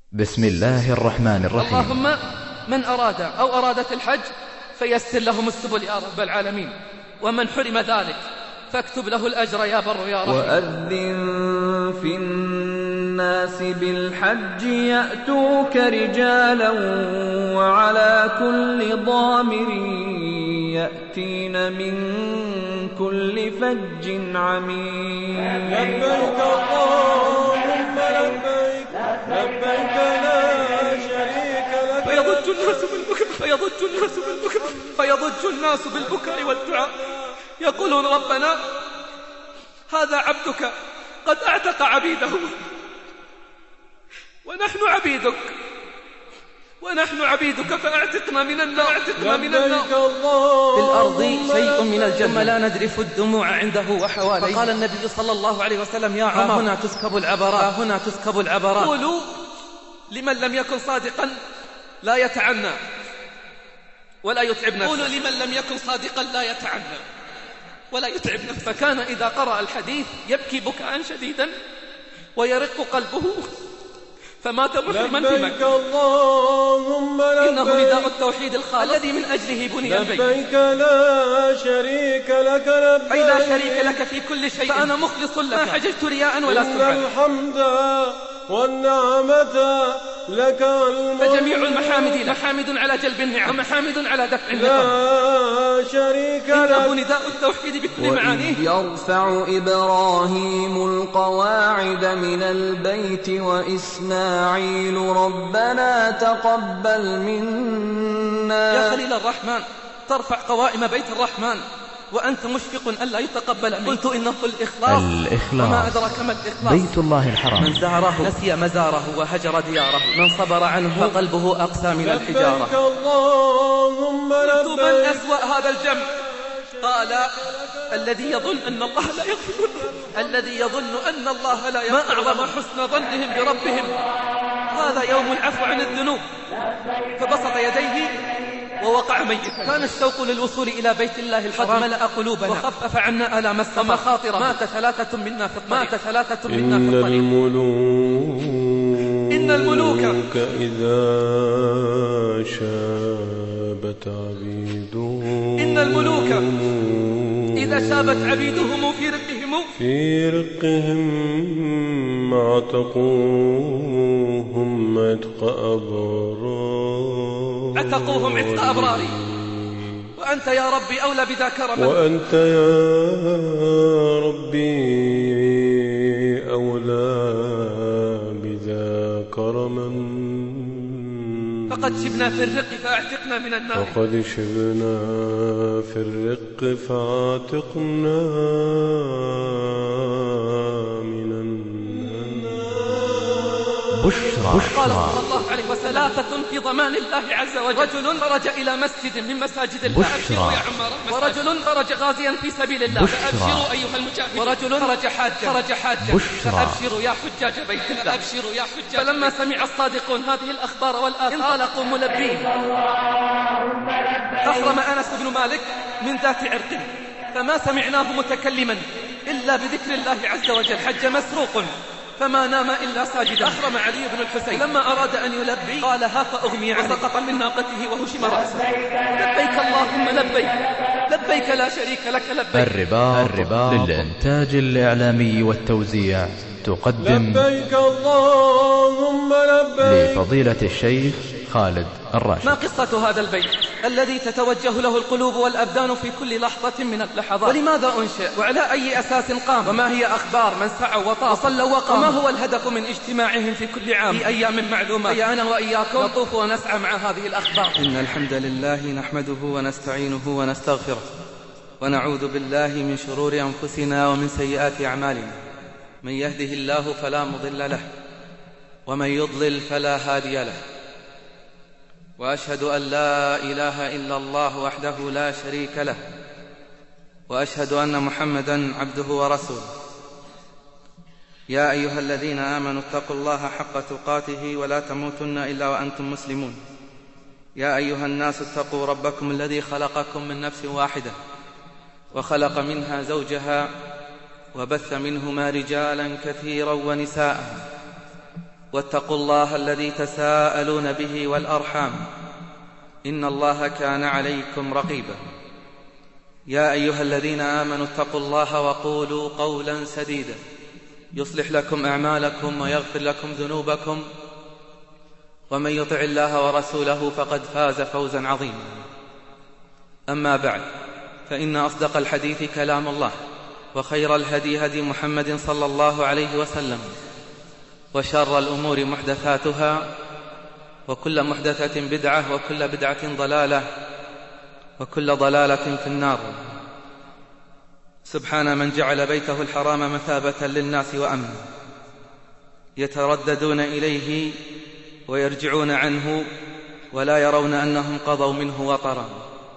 بسم الله الرحمن الرحيم. اللهم من أراد أو أرادت الحج فيسر لهم السبل يا رب العالمين، ومن حرم ذلك فاكتب له الأجر يا بر يا رحيم. وأذن في الناس بالحج يأتوك رجالا وعلى كل ضامر يأتين من كل فج عميق. لبيك اللهم لبيك لبيك لا شريك لك. فيضج الناس بالبكاء والدعاء يقولون ربنا هذا عبدك قد اعتق عبيده ونحن عبيدك فاعتقنا من النار. في الأرض شيء من الجنة لا نذرف الدموع عنده وحواليه. فقال النبي صلى الله عليه وسلم يا عمر هنا تسكب العبرات. قولوا لمن لم يكن صادقا لا يتعنى ولا يتعب نفسه. قولوا لمن لم يكن صادقا لا يتعنى ولا يتعب نفسه. فكان إذا قرأ الحديث يبكي بكاء شديدا ويرق قلبه فمات محرما بمكة. اللهم لبيك. إنه نداء التوحيد الخالص الذي من أجله بني البيت. لبيك لا شريك لك لبيك. أي لا شريك لك في كل شيء فأنا مخلص لك ما حججت رياء ولا سمعا. إن الحمد والنعمة لك والملك. فجميع المحامد محامد على جلب النعم ومحامد على دفع النقم. لا شريك لك. إنه نداء التوحيد بكل معانيه. يرفع إبراهيم القواعد من البيت وإسماعيل ربنا تقبل منا. يا خليل الرحمن ترفع قوائم بيت الرحمن وأنت مشفق ألا يتقبل منك. قلت إنه الإخلاص وما أدرك ما الإخلاص. بيت الله الحرام. من زاره نسي مزاره وهجر دياره، من صبر عنه فقلبه أقسى من الحجارة. لبيك اللهم قلت من لبيك. أسوأ هذا الجمع؟ قال الذي يظن أن الله لا يغفر، الذي يظن أن الله لا يغفر. ما أعظم حسن ظنهم بربهم. هذا يوم العفو عن الذنوب. فبسط يديه ووقع ميتا. كان الشوق للوصول إلى بيت الله الحرام ملأ قلوبنا وخفف عنا آلام السفر ومخاطره. مات ثلاثة منا في الطريق. إن الملوك إذا شابت عبيدهم. إن الملوك إذا شابت عبيدهم في رقهم عتقوهم عتق أبرار. وأنت يا ربي أولى بذا كرما. وأنت يا ربي أولى بذا كرما. فقد شبنا في الرق فاعتقنا من النار. فقد شبنا في الرق فاعتقنا من النار. بشرى. قال صلى الله عليه وسلم ثلاثة في ضمان الله عز وجل: رجل خرج إلى مسجد من مساجد الله فأبشروا يا عمار، ورجل خرج غازيا في سبيل الله فأبشروا أيها المجاهدون، ورجل خرج حاجا فأبشروا يا حجاج بيت الله. فلما سمع الصادقون هذه الأخبار والآثار انطلقوا ملبين. أحرم أنس بن مالك من ذات عرق فما سمعناه متكلما إلا بذكر الله عز وجل. حج مسروق فما نام إلا ساجدا. أحرم علي بن الحسين لما أراد أن يلبي قال ها فأغمي عنه وسقط من ناقته وهشم رأسه. لبيك اللهم لبيك لا شريك لك لبيك. الرباط للإنتاج الإعلامي والتوزيع تقدم لبيك اللهم لبيك لفضيلة الشيخ خالد الراشد. ما قصة هذا البيت الذي تتوجه له القلوب والأبدان في كل لحظة من اللحظات؟ ولماذا أنشئ؟ وعلى أي أساس قام؟ وما هي أخبار من سعوا وطافوا وصلوا وقاموا؟ وما هو الهدف من اجتماعهم في كل عام في أيام معلومة؟ هيا أنا وإياكم نطوف ونسعى مع هذه الأخبار. إن الحمد لله نحمده ونستعينه ونستغفره ونعوذ بالله من شرور أنفسنا ومن سيئات أعمالنا. من يهده الله فلا مضل له ومن يضلل فلا هادي له. وأشهد أن لا إله إلا الله وحده لا شريك له وأشهد أن محمدًا عبده ورسوله. يا أيها الذين آمنوا اتقوا الله حق تقاته ولا تموتن إلا وأنتم مسلمون. يا أيها الناس اتقوا ربكم الذي خلقكم من نفس واحدة وخلق منها زوجها وبث منهما رجالا كثيرا ونساء واتقوا الله الذي تساءلون به والأرحام إن الله كان عليكم رقيبا. يا أيها الذين آمنوا اتقوا الله وقولوا قولا سديدا يصلح لكم أعمالكم ويغفر لكم ذنوبكم، ومن يطع الله ورسوله فقد فاز فوزا عظيما. أما بعد، فإن أصدق الحديث كلام الله، وخير الهدي هدي محمد صلى الله عليه وسلم، وشر الأمور محدثاتها، وكل محدثة بدعة، وكل بدعة ضلالة، وكل ضلالة في النار. سبحان من جعل بيته الحرام مثابة للناس وأمنا، يترددون إليه ويرجعون عنه ولا يرون أنهم قضوا منه وطرا.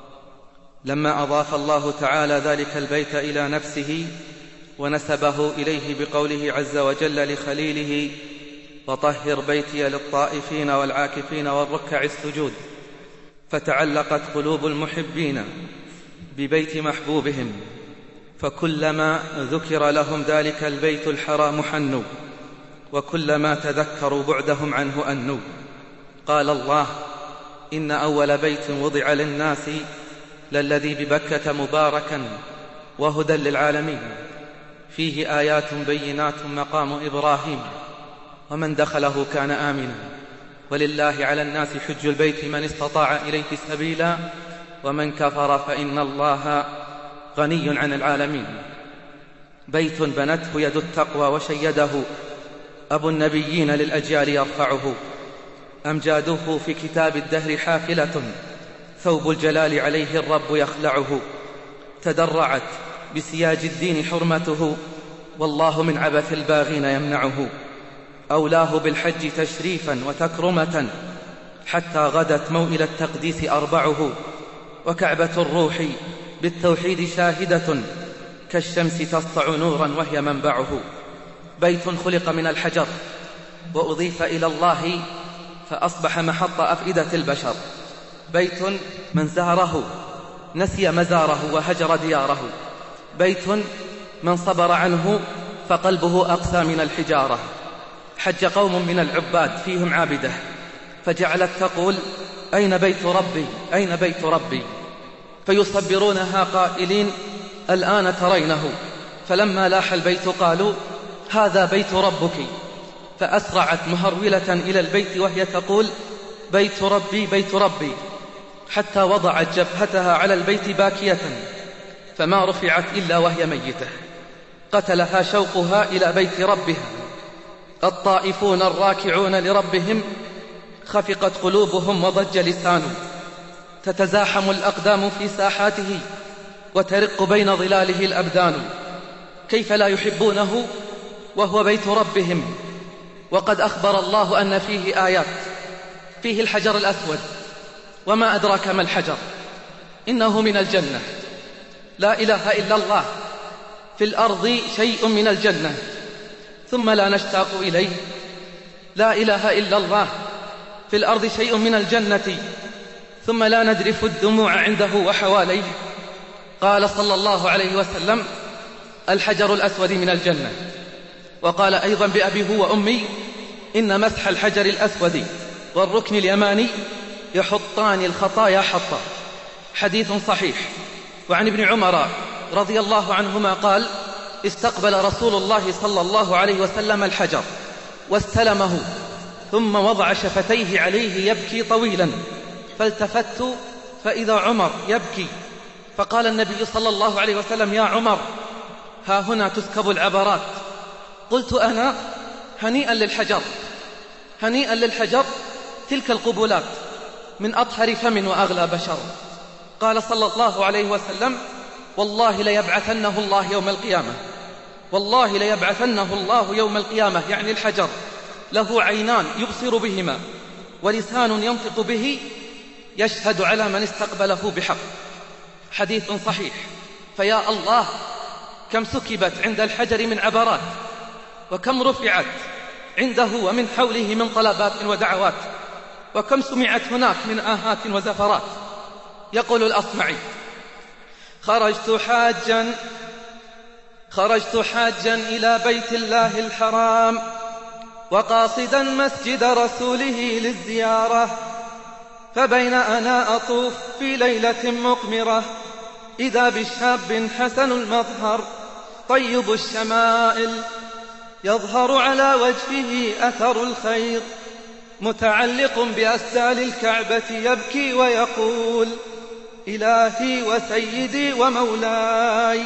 لما أضاف الله تعالى ذلك البيت إلى نفسه ونسبه إليه بقوله عز وجل لخليله: وطهر بيتي للطائفين والعاكفين والركع السجود، فتعلقت قلوب المحبين ببيت محبوبهم، فكلما ذكر لهم ذلك البيت الحرام حنوا، وكلما تذكروا بعدهم عنه أنوا. قال الله: إن أول بيت وضع للناس للذي ببكة مباركا وهدى للعالمين، فيه آيات بينات مقام إبراهيم، ومن دخله كان آمنا، ولله على الناس حج البيت من استطاع إليه سبيلا، ومن كفر فإن الله غني عن العالمين. بيت بنته يد التقوى وشيده أبو النبيين للأجيال يرفعه، أمجاده في كتاب الدهر حافلة، ثوب الجلال عليه الرب يخلعه، تدرعت بسياج الدين حرمته، والله من عبث الباغين يمنعه. أولاه بالحج تشريفا وتكرمة، حتى غدت موئل التقديس أربعه، وكعبة الروح بالتوحيد شاهدة، كالشمس تسطع نورا وهي منبعه. بيت خلق من الحجر وأضيف إلى الله فأصبح محط أفئدة البشر. بيت من زاره نسي مزاره وهجر دياره. بيت من صبر عنه فقلبه أقسى من الحجارة. حج قوم من العباد فيهم عابده، فجعلت تقول: أين بيت ربي؟ أين بيت ربي؟ فيصبرونها قائلين: الآن ترينه. فلما لاح البيت قالوا: هذا بيت ربك. فأسرعت مهرولة إلى البيت وهي تقول: بيت ربي بيت ربي، حتى وضعت جبهتها على البيت باكية، فما رفعت إلا وهي ميتة. قتلها شوقها إلى بيت ربها. الطائفون الراكعون لربهم خفقت قلوبهم وضج لسانه، تتزاحم الأقدام في ساحاته، وترق بين ظلاله الأبدان. كيف لا يحبونه وهو بيت ربهم؟ وقد أخبر الله أن فيه آيات، فيه الحجر الأسود، وما أدراك ما الحجر، إنه من الجنة. لا إله إلا الله. في الأرض شيء من الجنة ثم لا نشتاق إليه. لا إله إلا الله. في الأرض شيء من الجنة ثم لا ندرف الدموع عنده وحواليه. قال صلى الله عليه وسلم: الحجر الأسود من الجنة. وقال أيضا بأبي هو وأمي: إن مسح الحجر الأسود والركن اليماني يحطان الخطايا حطا. حديث صحيح. وعن ابن عمر رضي الله عنهما قال: استقبل رسول الله صلى الله عليه وسلم الحجر واستلمه، ثم وضع شفتيه عليه يبكي طويلا، فالتفت فإذا عمر يبكي، فقال النبي صلى الله عليه وسلم: يا عمر، ها هنا تسكب العبرات. قلت أنا: هنيئا للحجر، هنيئا للحجر، تلك القبلات من أطهر فم وأغلى بشر. قال صلى الله عليه وسلم: والله ليبعثنه الله يوم القيامة، والله ليبعثنه الله يوم القيامة، يعني الحجر، له عينان يبصر بهما، ولسان ينطق به، يشهد على من استقبله بحق. حديث صحيح. فيا الله، كم سكبت عند الحجر من عبرات، وكم رفعت عنده ومن حوله من طلبات ودعوات، وكم سمعت هناك من آهات وزفرات. يقول الأصمعي: خرجت حاجا إلى بيت الله الحرام، وقاصدا مسجد رسوله للزيارة، فبين أنا أطوف في ليلة مقمرة إذا بشاب حسن المظهر طيب الشمائل يظهر على وجهه أثر الخير، متعلق بأسدال الكعبة يبكي ويقول: إلهي وسيدي ومولاي،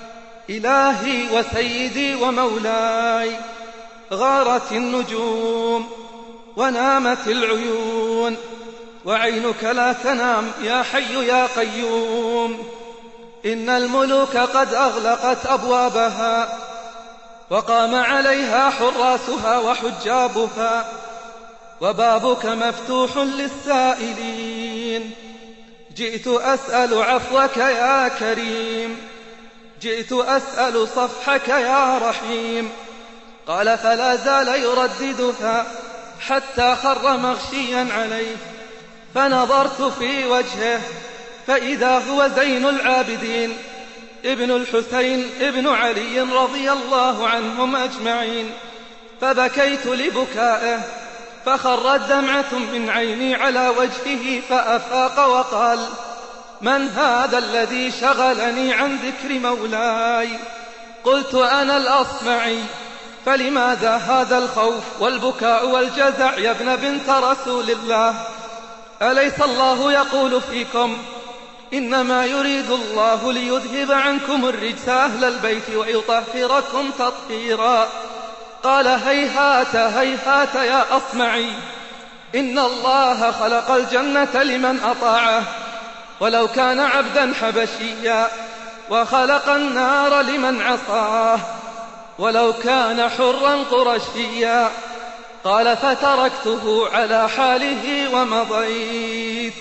إلهي وسيدي ومولاي، غارت النجوم ونامت العيون وعينك لا تنام يا حي يا قيوم، إن الملوك قد أغلقت أبوابها وقام عليها حراسها وحجابها، وبابك مفتوح للسائلين، جئت أسأل عفوك يا كريم، جئت أسأل صفحك يا رحيم. قال فلا زال يرددها حتى خر مغشيا عليه، فنظرت في وجهه فإذا هو زين العابدين ابن الحسين ابن علي رضي الله عنهم أجمعين، فبكيت لبكائه، فخرت دمعة من عيني على وجهه، فأفاق وقال: من هذا الذي شغلني عن ذكر مولاي؟ قلت: أنا الأصمعي. فلماذا هذا الخوف والبكاء والجزع يا ابن بنت رسول الله؟ أليس الله يقول فيكم: إنما يريد الله ليذهب عنكم الرجس أهل البيت ويطهركم تطهيرا؟ قال: هيهات هيهات يا أصمعي، إن الله خلق الجنة لمن أطاعه، ولو كان عبدا حبشيا، وخلق النار لمن عصاه، ولو كان حرا قرشيا. قال: فتركته على حاله ومضيت.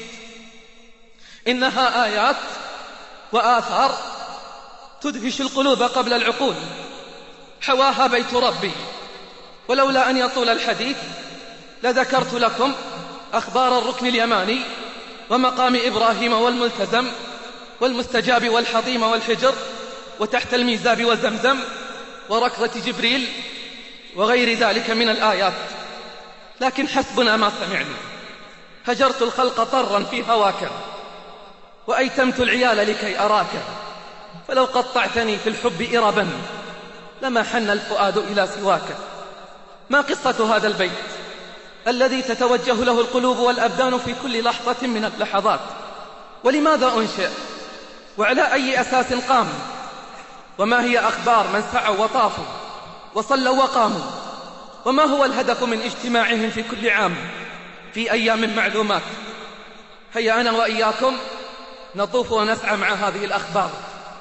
إنها آيات وآثار تدهش القلوب قبل العقول، حواها بيت ربي، ولولا أن يطول الحديث لذكرت لكم أخبار الركن اليماني ومقام إبراهيم والملتزم والمستجاب والحطيم والحجر وتحت الميزاب وزمزم وركضة جبريل وغير ذلك من الآيات، لكن حسبنا ما سمعنا. هجرت الخلق طرا في هواك، وأيتمت العيال لكي أراك، فلو قطعتني في الحب إربا لما حن الفؤاد إلى سواك. ما قصة هذا البيت الذي تتوجه له القلوب والأبدان في كل لحظة من اللحظات؟ ولماذا أنشئ؟ وعلى أي أساس قام؟ وما هي أخبار من سعوا وطافوا وصلوا وقاموا؟ وما هو الهدف من اجتماعهم في كل عام في أيام معلومات؟ هيا أنا وإياكم نطوف ونسعى مع هذه الأخبار.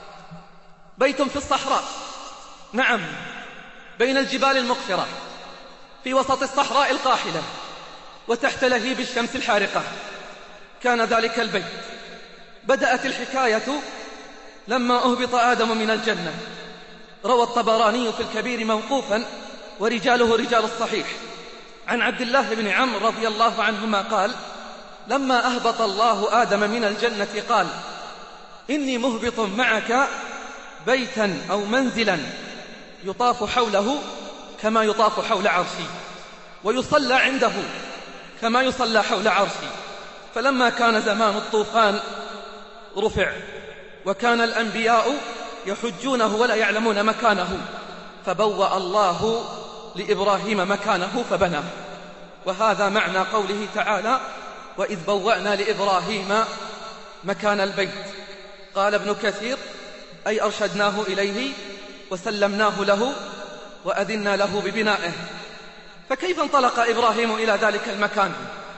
بيت في الصحراء، نعم، بين الجبال المقفرة، في وسط الصحراء القاحلة، وتحت لهيب الشمس الحارقة. كان ذلك البيت. بدأت الحكاية لما أهبط آدم من الجنة. روى الطبراني في الكبير موقوفا ورجاله رجال الصحيح عن عبد الله بن عمرو رضي الله عنهما قال: لما أهبط الله آدم من الجنة قال: إني مهبط معك بيتا أو منزلا يطاف حوله كما يطاف حول عرشي، ويصلى عنده كما يصلى حول عرشي. فلما كان زمان الطوفان رفع، وكان الأنبياء يحجونه ولا يعلمون مكانه، فبوأ الله لإبراهيم مكانه فبناه. وهذا معنى قوله تعالى: وإذ بوأنا لإبراهيم مكان البيت. قال ابن كثير: أي أرشدناه إليه وسلمناه له وأذنا له ببنائه. فكيف انطلق إبراهيم إلى ذلك المكان؟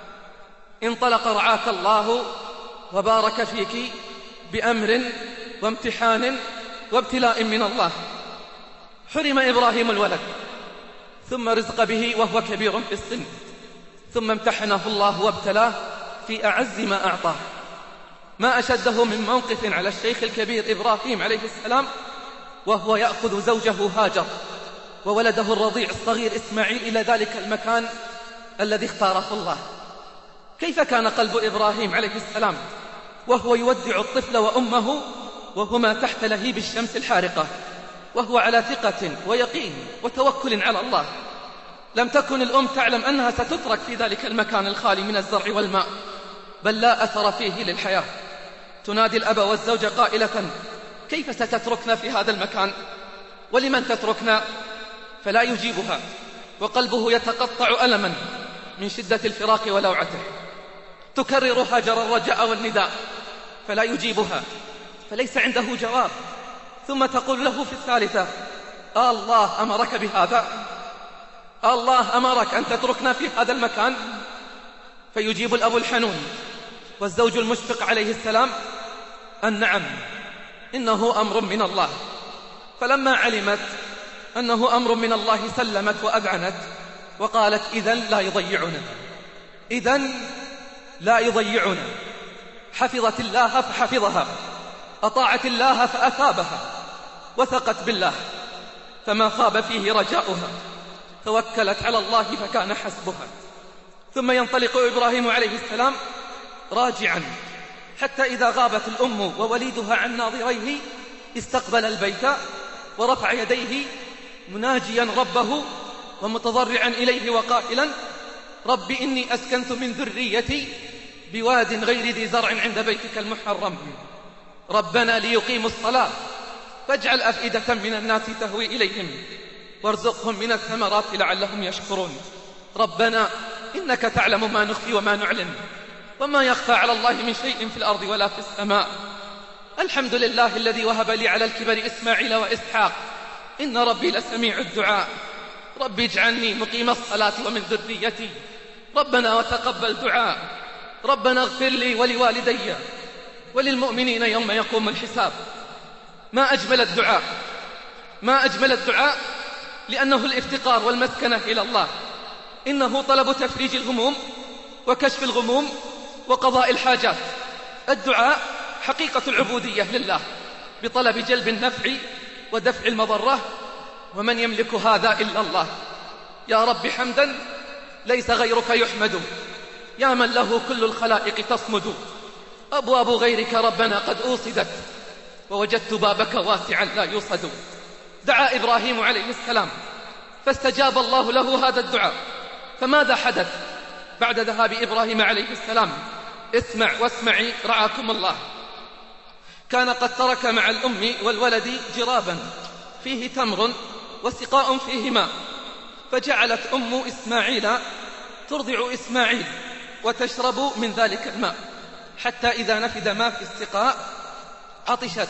انطلق رعاك الله وبارك فيك بأمر وامتحان وابتلاء من الله. حرم إبراهيم الولد، ثم رزق به وهو كبير في السن، ثم امتحنه الله وابتلاه في أعز ما أعطاه. ما أشده من موقف على الشيخ الكبير إبراهيم عليه السلام وهو يأخذ زوجه هاجر وولده الرضيع الصغير إسماعيل إلى ذلك المكان الذي اختاره الله. كيف كان قلب إبراهيم عليه السلام وهو يودع الطفل وأمه وهما تحت لهيب الشمس الحارقة، وهو على ثقة ويقين وتوكل على الله؟ لم تكن الأم تعلم أنها ستترك في ذلك المكان الخالي من الزرع والماء، بل لا أثر فيه للحياة. تنادي الأب والزوج قائلة: كيف ستتركنا في هذا المكان؟ ولمن تتركنا؟ فلا يجيبها، وقلبه يتقطع ألما من شدة الفراق ولوعته. تكرر هاجر الرجاء والنداء فلا يجيبها، فليس عنده جواب. ثم تقول له في الثالثة: الله أمرك بهذا؟ الله أمرك أن تتركنا في هذا المكان؟ فيجيب الأب الحنون والزوج المشفق عليه السلام أن نعم، إنه أمر من الله. فلما علمت أنه أمر من الله سلمت وأذعنت وقالت: إذن لا يضيعنا، إذن لا يضيعنا. حفظت الله فحفظها، أطاعت الله فأثابها، وثقت بالله فما خاب فيه رجاؤها، توكلت على الله فكان حسبها. ثم ينطلق إبراهيم عليه السلام راجعا، حتى إذا غابت الأم ووليدها عن ناظريه استقبل البيت ورفع يديه مناجيا ربه ومتضرعا إليه وقائلا: رب إني أسكنت من ذريتي بواد غير ذي زرع عند بيتك المحرم ربنا ليقيموا الصلاة فاجعل أفئدة من الناس تهوي إليهم وارزقهم من الثمرات لعلهم يشكرون. ربنا إنك تعلم ما نخفي وما نعلن وما يخفى على الله من شيء في الأرض ولا في السماء. الحمد لله الذي وهب لي على الكبر إسماعيل وإسحاق إن ربي لسميع الدعاء. رب اجعلني مقيم الصلاة ومن ذريتي ربنا وتقبل دعاء. ربنا اغفر لي ولوالدي وللمؤمنين يوم يقوم الحساب. ما أجمل الدعاء، ما أجمل الدعاء، لأنه الافتقار والمسكنة إلى الله. إنه طلب تفريج الهموم وكشف الغموم وقضاء الحاجات. الدعاء حقيقة العبودية لله بطلب جلب النفع ودفع المضرة، ومن يملك هذا إلا الله. يا رب حمدا ليس غيرك يحمد، يا من له كل الخلائق تصمد. أبواب غيرك ربنا قد أوصدت ووجدت بابك واسعا لا يوصد. دعا إبراهيم عليه السلام فاستجاب الله له هذا الدعاء. فماذا حدث بعد ذهاب إبراهيم عليه السلام؟ اسمع واسمعي رعاكم الله. كان قد ترك مع الأم والولد جرابا فيه تمر وسقاء فيه ماء، فجعلت أم إسماعيل ترضع إسماعيل وتشرب من ذلك الماء، حتى إذا نفد ما في السقاء عطشت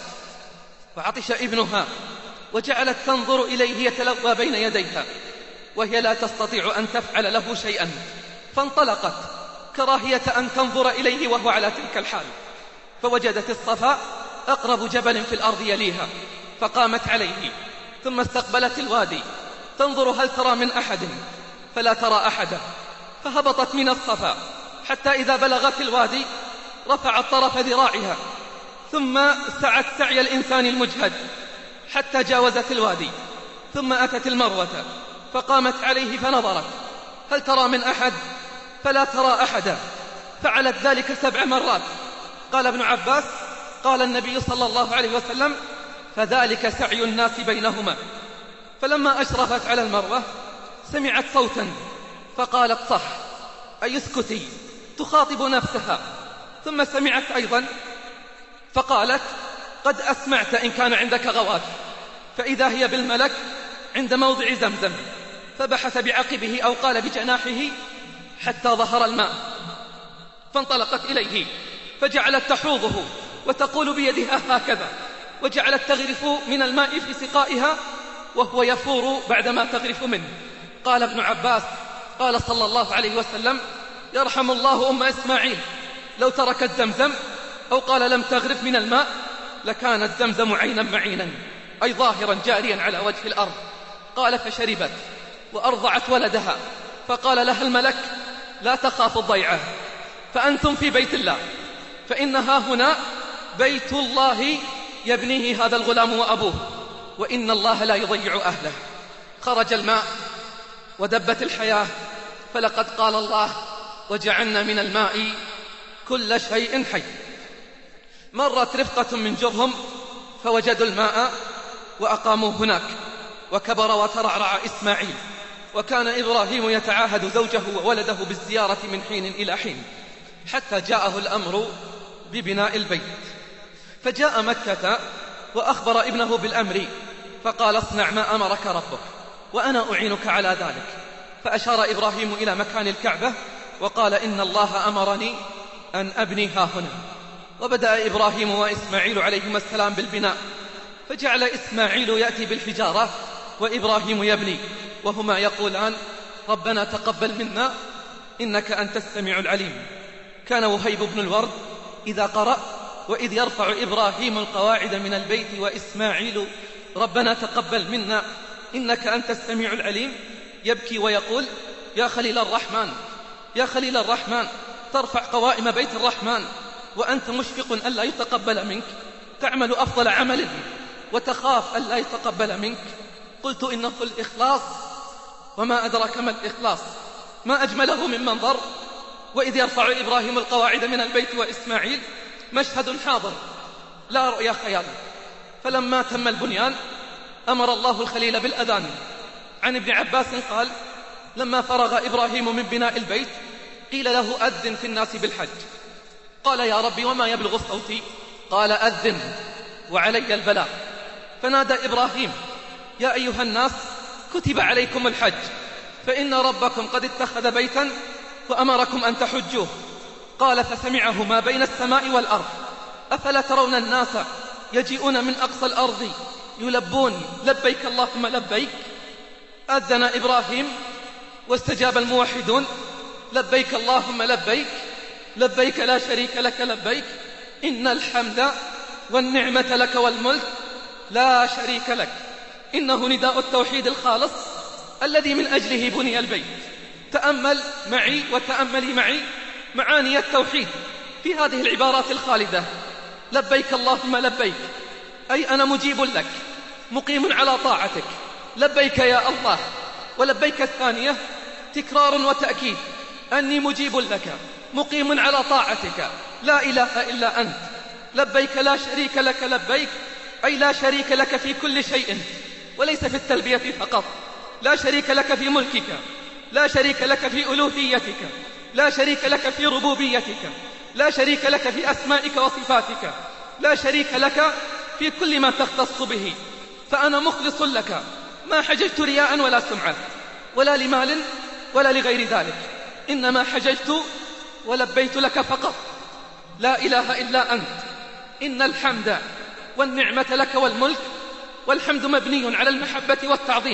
وعطش ابنها، وجعلت تنظر إليه يتلوى بين يديها وهي لا تستطيع أن تفعل له شيئا، فانطلقت كراهية أن تنظر إليه وهو على تلك الحال. فوجدت الصفا أقرب جبل في الأرض يليها، فقامت عليه، ثم استقبلت الوادي تنظر هل ترى من أحد، فلا ترى أحدا. فهبطت من الصفا حتى إذا بلغت الوادي رفعت طرف ذراعها، ثم سعت سعي الإنسان المجهد حتى جاوزت الوادي، ثم أتت المروة فقامت عليه فنظرت هل ترى من أحد، فلا ترى أحدا. فعلت ذلك 7 مرات. قال ابن عباس: قال النبي صلى الله عليه وسلم: فذلك سعي الناس بينهما. فلما أشرفت على المروة سمعت صوتا فقالت: صح، أي اسكتي، تخاطب نفسها. ثم سمعت أيضا فقالت: قد أسمعت إن كان عندك غوات. فإذا هي بالملك عند موضع زمزم، فبحث بعقبه أو قال بجناحه حتى ظهر الماء، فانطلقت إليه فجعلت تحوضه وتقول بيدها هكذا، وجعلت تغرف من الماء في سقائها وهو يفور بعدما تغرف منه. قال ابن عباس: قال صلى الله عليه وسلم: يرحم الله أم إسماعيل، لو تركت زمزم أو قال لم تغرف من الماء لكانت زمزم عينا معينا، أي ظاهرا جاريا على وجه الأرض. قال: فشربت وأرضعت ولدها، فقال لها الملك: لا تخاف الضيعة، فأنتم في بيت الله، فإنها هنا بيت الله يبنيه هذا الغلام وأبوه، وإن الله لا يضيع أهله. خرج الماء ودبت الحياة، فلقد قال الله: وجعلنا من الماء كل شيء حي. مرت رفقة من جرهم فوجدوا الماء وأقاموا هناك، وكبر وترعرع إسماعيل، وكان إبراهيم يتعاهد زوجه وولده بالزيارة من حين إلى حين، حتى جاءه الأمر ببناء البيت، فجاء مكة وأخبر ابنه بالأمر، فقال اصنع ما أمرك ربك وأنا أعينك على ذلك. فأشار إبراهيم إلى مكان الكعبة وقال إن الله أمرني أن أبني ها هنا. وبدأ إبراهيم وإسماعيل عليهما السلام بالبناء، فجعل إسماعيل يأتي بالحجارة وإبراهيم يبني، وهما يقولان ربنا تقبل منا إنك أنت السميع العليم. كان وهيب بن الورد إذا قرأ وإذ يرفع إبراهيم القواعد من البيت وإسماعيل ربنا تقبل منا إنك أنت السميع العليم يبكي ويقول يا خليل الرحمن، يا خليل الرحمن، ترفع قوائم بيت الرحمن وأنت مشفق ألا يتقبل منك، تعمل أفضل عمل وتخاف ألا يتقبل منك. قلت إنه الإخلاص، وما أدرك ما الإخلاص، ما أجمله من منظر. وإذ يرفع إبراهيم القواعد من البيت وإسماعيل مشهد حاضر لا رؤيا خيال. فلما تم البنيان أمر الله الخليل بالأذان. عن ابن عباس قال لما فرغ إبراهيم من بناء البيت قيل له أذن في الناس بالحج. قال يا ربي وما يبلغ صوتي؟ قال أذن وعلي البلاغ. فنادى إبراهيم يا أيها الناس كتب عليكم الحج، فإن ربكم قد اتخذ بيتا وأمركم أن تحجوه. قال فسمعه ما بين السماء والأرض أفلا ترون الناس يجيئون من أقصى الأرض يلبون لبيك اللهم لبيك. أذن إبراهيم واستجاب الموحدون لبيك اللهم لبيك، لبيك لا شريك لك لبيك، إن الحمد والنعمة لك والملك لا شريك لك. إنه نداء التوحيد الخالص الذي من أجله بني البيت. تأمل معي وتأملي معي معاني التوحيد في هذه العبارات الخالدة. لبيك اللهم لبيك، أي أنا مجيب لك مقيم على طاعتك، لبيك يا الله. ولبيك الثانية تكرار وتأكيد، أني مجيب لك مقيم على طاعتك، لا إله إلا أنت. لبيك لا شريك لك لبيك، أي لا شريك لك في كل شيء، وليس في التلبية فقط. لا شريك لك في ملكك، لا شريك لك في ألوهيتك، لا شريك لك في ربوبيتك، لا شريك لك في أسمائك وصفاتك، لا شريك لك في كل ما تختص به. فأنا مخلص لك، ما حججت رياء ولا سمعة ولا لمال ولا لغير ذلك، إنما حججت ولبيت لك فقط. لا إله إلا أنت. إن الحمد والنعمة لك والملك. والحمد مبني على المحبة والتعظيم،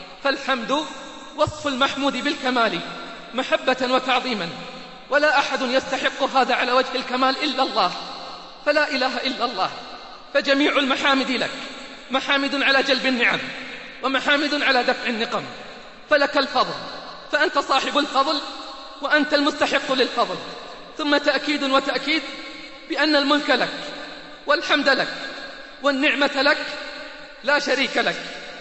فالحمد وصف المحمود بالكمال محبة وتعظيما، ولا أحد يستحق هذا على وجه الكمال إلا الله، فلا إله إلا الله. فجميع المحامد لك، محامد على جلب النعم ومحامد على دفع النقم. فلك الفضل، فأنت صاحب الفضل وأنت المستحق للفضل. ثم تأكيد وتأكيد بأن الملك لك والحمد لك والنعمة لك لا شريك لك.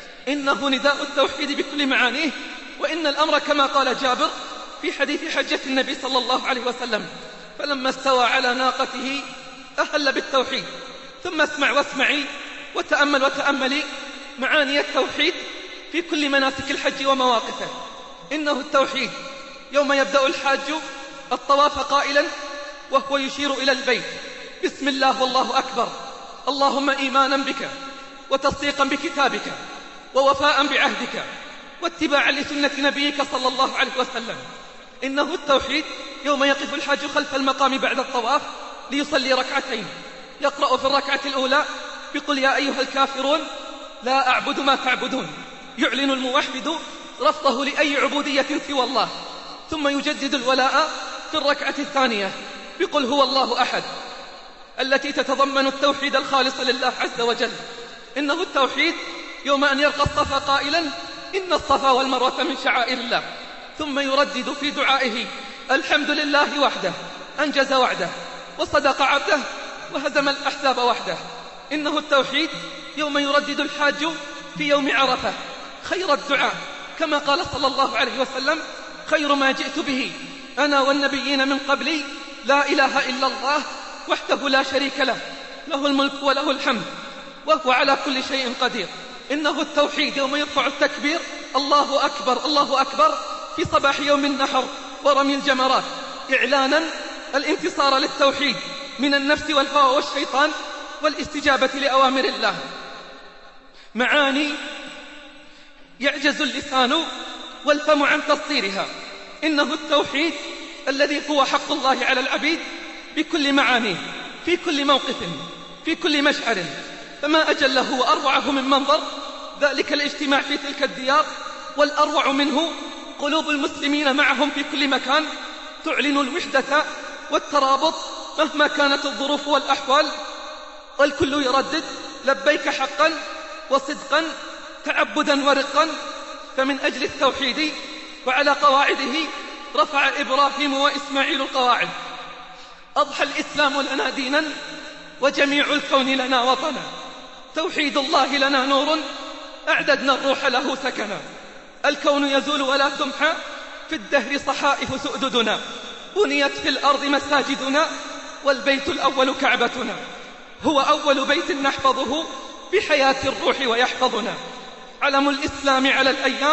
إنه نداء التوحيد بكل معانيه. وإن الأمر كما قال جابر في حديث حجة النبي صلى الله عليه وسلم فلما استوى على ناقته أهل بالتوحيد. ثم اسمع واسمعي وتأمل وتأملي معاني التوحيد في كل مناسك الحج ومواقفه. إنه التوحيد يوم يبدأ الحاج الطواف قائلا وهو يشير إلى البيت بسم الله والله أكبر، اللهم إيمانا بك وتصديقا بكتابك ووفاء بعهدك واتباعا لسنة نبيك صلى الله عليه وسلم. إنه التوحيد يوم يقف الحاج خلف المقام بعد الطواف ليصلي ركعتين، يقرأ في الركعة الأولى بقل يا أيها الكافرون لا أعبد ما تعبدون، يعلن الموحد رفضه لأي عبودية سوى الله. ثم يجدد الولاء في الركعة الثانية بقل هو الله أحد، التي تتضمن التوحيد الخالص لله عز وجل. إنه التوحيد يوم أن يلقى الصفا قائلا إن الصفا والمروة من شعائر الله، ثم يردد في دعائه الحمد لله وحده أنجز وعده وصدق عبده وهزم الأحزاب وحده. إنه التوحيد يوم يردد الحاج في يوم عرفة خير الدعاء كما قال صلى الله عليه وسلم خير ما جئت به أنا والنبيين من قبلي لا إله إلا الله وحده لا شريك له، له الملك وله الحمد وهو على كل شيء قدير. إنه التوحيد يوم يرفع التكبير الله أكبر الله أكبر في صباح يوم النحر ورمي الجمرات إعلانا الانتصار للتوحيد من النفس والهوى والشيطان والاستجابة لأوامر الله. معاني يعجز اللسان والفم عن تسطيرها. إنه التوحيد الذي هو حق الله على العبيد بكل معانيه، في كل موقف، في كل مشعر. فما أجله وأروعه من منظر ذلك الاجتماع في تلك الديار، والأروع منه قلوب المسلمين معهم في كل مكان تعلن الوحدة والترابط مهما كانت الظروف والأحوال، والكل يردد لبيك حقا وصدقا تعبدا ورقا. فمن أجل التوحيد وعلى قواعده رفع إبراهيم وإسماعيل القواعد. أضحى الإسلام لنا دينا وجميع الكون لنا وطنا. توحيد الله لنا نور أعددنا الروح له سكنا. الكون يزول ولا تمحى في الدهر صحائف سؤددنا. بنيت في الأرض مساجدنا والبيت الأول كعبتنا. هو أول بيت نحفظه بحياة الروح ويحفظنا. علم الإسلام على الأيام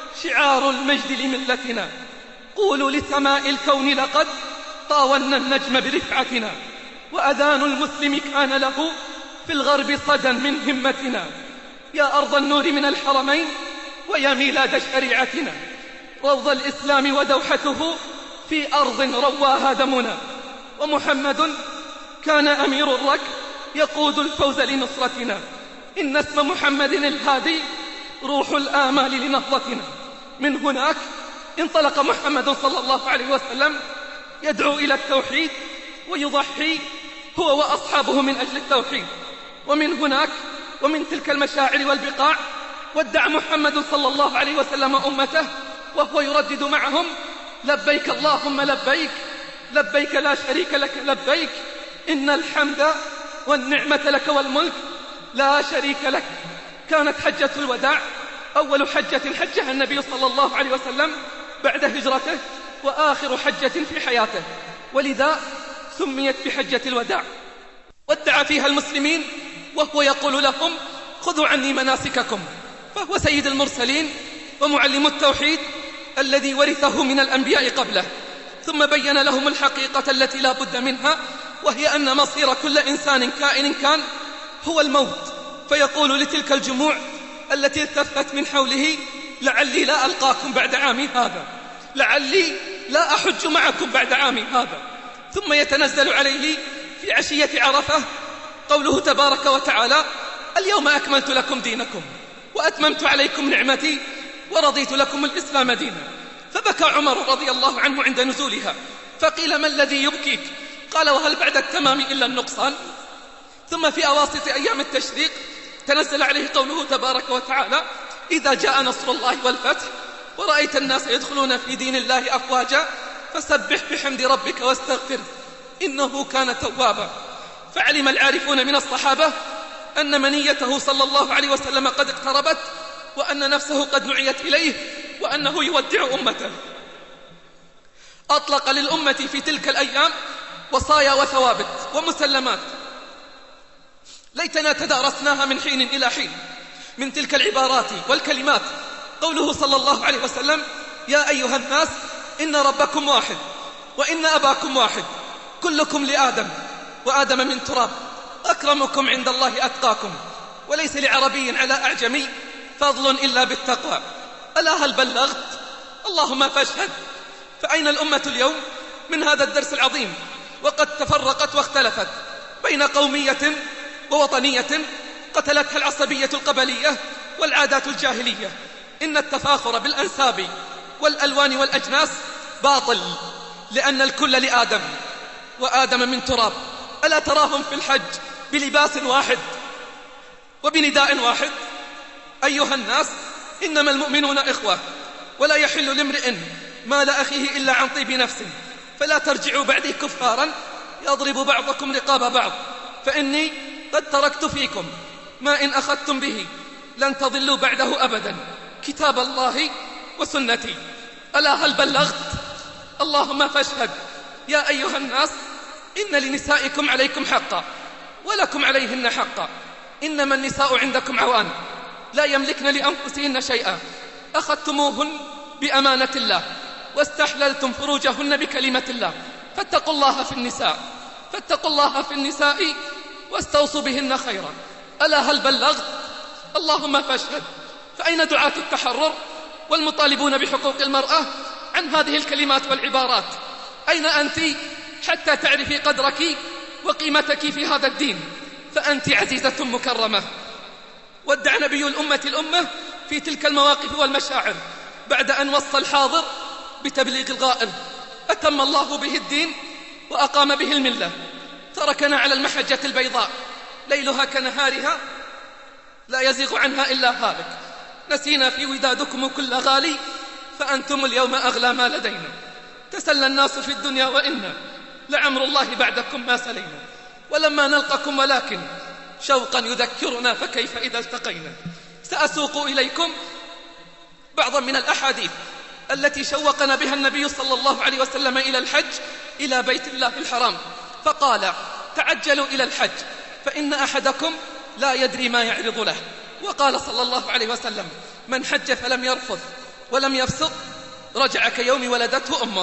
شعار المجد لملتنا. قولوا لسماء الكون لقد طاولنا النجم برفعتنا. وأذان المسلم كان له في الغرب صدى من همتنا. يا أرض النور من الحرمين ويا ميلاد شريعتنا. روض الإسلام ودوحته في أرض رواها دمنا. ومحمد كان أمير الركب يقود الفوز لنصرتنا. إن اسم محمد الهادي روح الآمال لنهضتنا. من هناك انطلق محمد صلى الله عليه وسلم يدعو إلى التوحيد ويضحي هو وأصحابه من أجل التوحيد. ومن هناك ومن تلك المشاعر والبقاع ودع محمد صلى الله عليه وسلم أمته وهو يردد معهم لبيك اللهم لبيك لبيك لا شريك لك لبيك إن الحمد والنعمة لك والملك لا شريك لك. كانت حجة الوداع أول حجة حجها النبي صلى الله عليه وسلم بعد هجرته وآخر حجة في حياته، ولذا سميت بحجة الوداع. ودع فيها المسلمين وهو يقول لهم خذوا عني مناسككم. فهو سيد المرسلين ومعلم التوحيد الذي ورثه من الأنبياء قبله. ثم بين لهم الحقيقة التي لا بد منها، وهي أن مصير كل إنسان كائن كان هو الموت. فيقول لتلك الجموع التي التفت من حوله لعلي لا ألقاكم بعد عامي هذا، لعلي لا أحج معكم بعد عامي هذا. ثم يتنزل عليه في عشية عرفة قوله تبارك وتعالى اليوم أكملت لكم دينكم وأتممت عليكم نعمتي ورضيت لكم الإسلام دينا. فبكى عمر رضي الله عنه عند نزولها، فقيل ما الذي يبكيك؟ قال وهل بعد التمام إلا النقصان؟ ثم في أواسط أيام التشريق تنزل عليه قوله تبارك وتعالى إذا جاء نصر الله والفتح ورأيت الناس يدخلون في دين الله أفواجا فسبح بحمد ربك واستغفره إنه كان توابا. فعلم العارفون من الصحابة أن منيته صلى الله عليه وسلم قد اقتربت، وأن نفسه قد نعيت إليه، وأنه يودع أمته. أطلق للأمة في تلك الأيام وصايا وثوابت ومسلمات ليتنا تدارسناها من حين إلى حين. من تلك العبارات والكلمات قوله صلى الله عليه وسلم يا أيها الناس إن ربكم واحد وإن أباكم واحد كلكم لآدم وآدم من تراب أكرمكم عند الله أتقاكم وليس لعربي على أعجمي فضل إلا بالتقوى. ألا هل بلغت؟ اللهم فاشهد. فأين الأمة اليوم من هذا الدرس العظيم وقد تفرقت واختلفت بين قومية ووطنية قتلتها العصبية القبلية والعادات الجاهلية. إن التفاخر بالأنساب والألوان والأجناس باطل، لأن الكل لآدم وآدم من تراب. ألا تراهم في الحج بلباس واحد وبنداء واحد؟ أيها الناس إنما المؤمنون إخوة، ولا يحل لامرئ مال أخيه إلا عن طيب نفس، فلا ترجعوا بعدي كفارا يضرب بعضكم رقاب بعض، فإني قد تركت فيكم ما إن أخذتم به لن تضلوا بعده أبدا، كتاب الله وسنتي. ألا هل بلغت؟ اللهم فاشهد. يا أيها الناس إن لنسائكم عليكم حقا ولكم عليهن حقا. إنما النساء عندكم عوان لا يملكن لأنفسهن شيئا، أخذتموهن بأمانة الله واستحللتم فروجهن بكلمة الله، فاتقوا الله في النساء واستوصوا بهن خيرا. ألا هل بلغت؟ اللهم فاشهد. فأين دعاة التحرر والمطالبون بحقوق المرأة عن هذه الكلمات والعبارات؟ أين أنت حتى تعرفي قدرك وقيمتك في هذا الدين؟ فأنت عزيزة مكرمة. ودع نبي الأمة في تلك المواقف والمشاعر بعد أن وصى الحاضر بتبليغ الغائب. أتم الله به الدين وأقام به الملة، تركنا على المحجة البيضاء ليلها كنهارها لا يزيغ عنها إلا هالك. نسينا في ودادكم كل غالي، فأنتم اليوم أغلى ما لدينا. تسلى الناس في الدنيا وإنا لعمر الله بعدكم ما سلينا، ولما نلقكم ولكن شوقا يذكرنا فكيف إذا التقينا. سأسوق إليكم بعضا من الأحاديث التي شوقنا بها النبي صلى الله عليه وسلم إلى الحج إلى بيت الله الحرام، فقال: تعجلوا إلى الحج فإن أحدكم لا يدري ما يعرض له. وقال صلى الله عليه وسلم: من حج فلم يرفث ولم يفسق رجع كيوم ولدته أمه.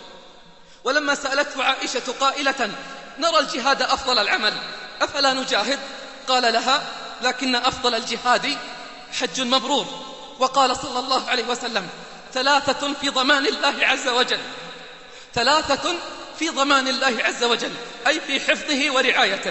ولما سألته عائشة قائلة: نرى الجهاد أفضل العمل أفلا نجاهد؟ قال لها: لكن أفضل الجهاد حج مبرور. وقال صلى الله عليه وسلم: ثلاثة في ضمان الله عز وجل، ثلاثة في ضمان الله عز وجل، أي في حفظه ورعايته: